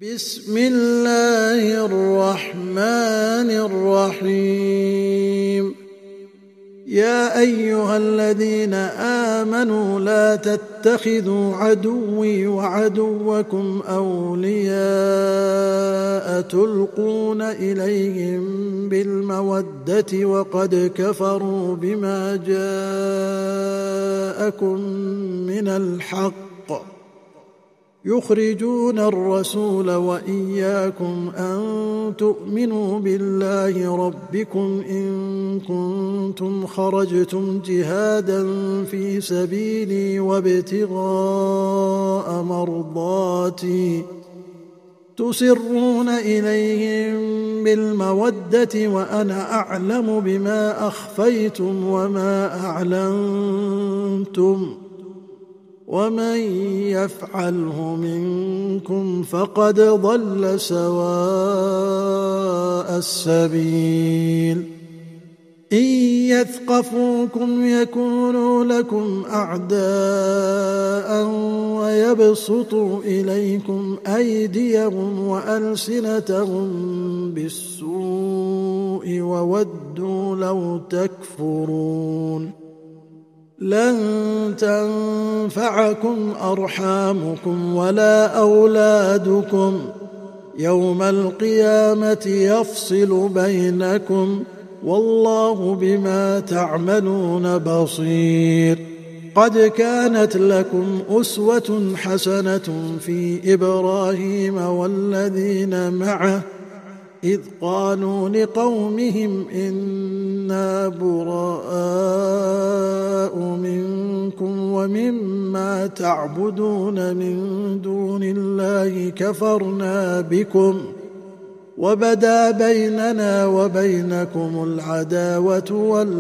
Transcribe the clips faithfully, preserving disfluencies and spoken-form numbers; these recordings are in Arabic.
بسم الله الرحمن الرحيم. يا أيها الذين آمنوا لا تتخذوا عدوي وعدوكم أولياء تلقون إليهم بالمودة وقد كفروا بما جاءكم من الحق يخرجون الرسول وإياكم أن تؤمنوا بالله ربكم إن كنتم خرجتم جهادا في سبيلي وابتغاء مرضاتي تسرون إليهم بالمودة وأنا أعلم بما أخفيتم وما أعلنتم ومن يفعله منكم فقد ضل سواء السبيل. إن يثقفوكم يكونوا لكم أعداء ويبسطوا إليكم أيديهم وألسنتهم بالسوء وودوا لو تكفرون. لن تنفعكم أرحامكم ولا أولادكم يوم القيامة يفصل بينكم والله بما تعملون بصير. قد كانت لكم أسوة حسنة في إبراهيم والذين معه إذ قالوا لقومهم إنا براء منكم ومما تعبدون من دون الله كفرنا بكم وبدا بيننا وبينكم العداوة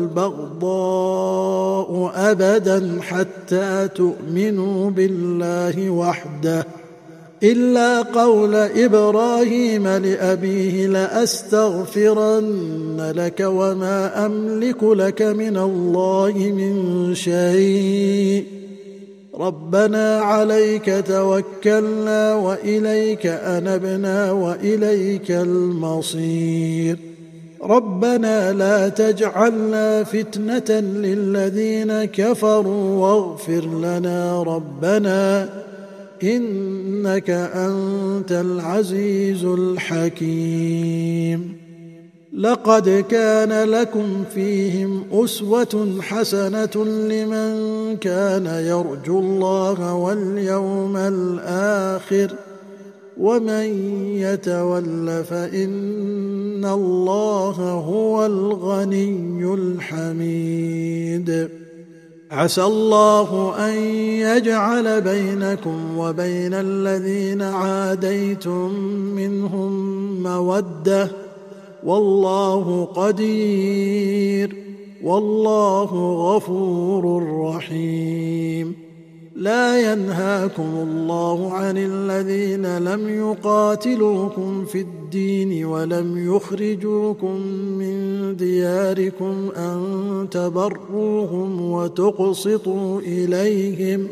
والبغضاء أبدا حتى تؤمنوا بالله وحده إلا قول إبراهيم لأبيه لأستغفرن لك وما أملك لك من الله من شيء ربنا عليك توكلنا وإليك أنبنا وإليك المصير. ربنا لا تجعلنا فتنة للذين كفروا واغفر لنا ربنا إنك أنت العزيز الحكيم. لقد كان لكم فيهم أسوة حسنة لمن كان يرجو الله واليوم الآخر ومن يتول فإن الله هو الغني الحميد. عسى الله أن يجعل بينكم وبين الذين عاديتم منهم مودة والله قدير والله غفور رحيم. لا ينهاكم الله عن الذين لم يقاتلوكم في الدين ولم يخرجوكم من دياركم أن تبروهم وتقسطوا إليهم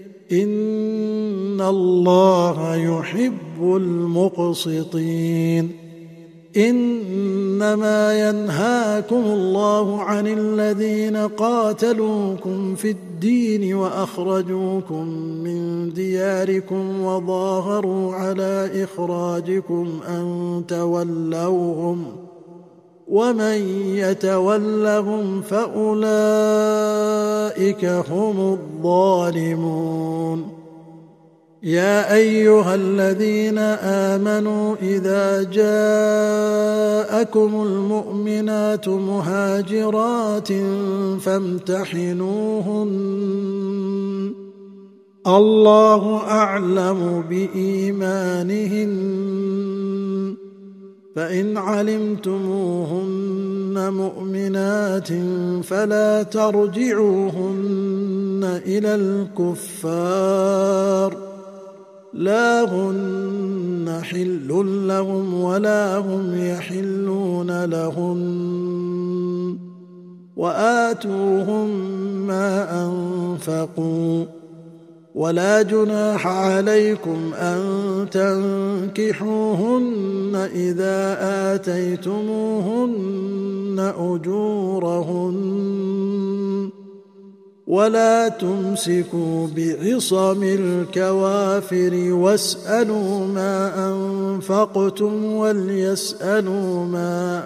إن الله يحب المقسطين. إنما ينهاكم الله عن الذين قاتلوكم في الدين وأخرجوكم من دياركم وظاهروا على إخراجكم أن تولوهم ومن يتولهم فأولئك هم الظالمون. يا أيها الذين آمنوا إذا جاءكم المؤمنات مهاجرات فامتحنوهن الله أعلم بإيمانهن فإن علمتموهن مؤمنات فلا ترجعوهن إلى الكفار لا هن حل لهم ولا هم يحلون لهن وآتوهم ما أنفقوا ولا جناح عليكم أن تنكحوهن إذا آتيتموهن أجورهن ولا تمسكوا بعصم الكوافر واسألوا ما أنفقتم وليسألوا ما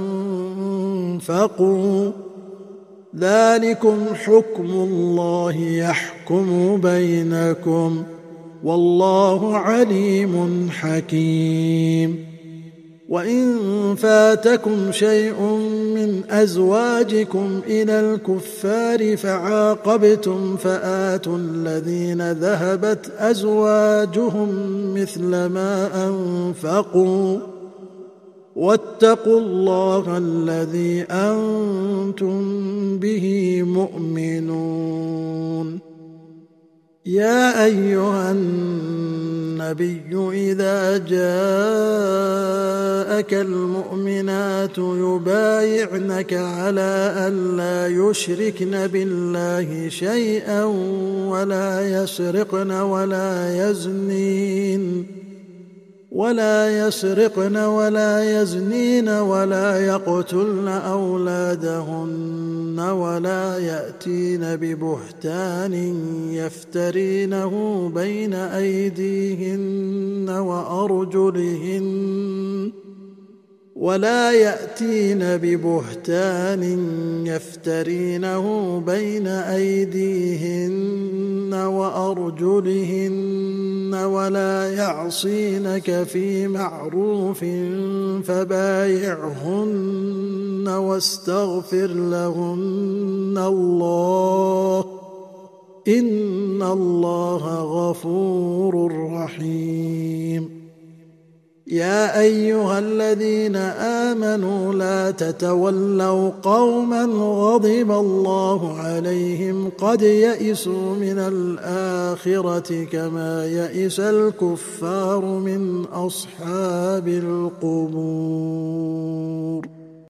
أنفقوا ذلكم حكم الله يحكم بينكم والله عليم حكيم. وإن فاتكم شيء من أزواجكم إلى الكفار فعاقبتم فآتوا الذين ذهبت أزواجهم مثل ما أنفقوا واتقوا الله الذي أنتم به مؤمنون. يا أيها النبي إذا جاءك المؤمنات يبايعنك على أن لا يشركن بالله شيئا ولا يسرقن ولا يزنين ولا يسرقن ولا يزنين ولا يقتلن أولادهن ولا يأتين ببهتان يفترينه بين أيديهن وأرجلهن ولا يأتين ببهتان يفترينه بين أيديهن وأرجلهن ولا يعصينك في معروف فبايعهن واستغفر لهن الله إن الله غفور رحيم. يا أيها الذين آمنوا لا تتولوا قوما غضب الله عليهم قد يئسوا من الآخرة كما يئس الكفار من أصحاب القبور.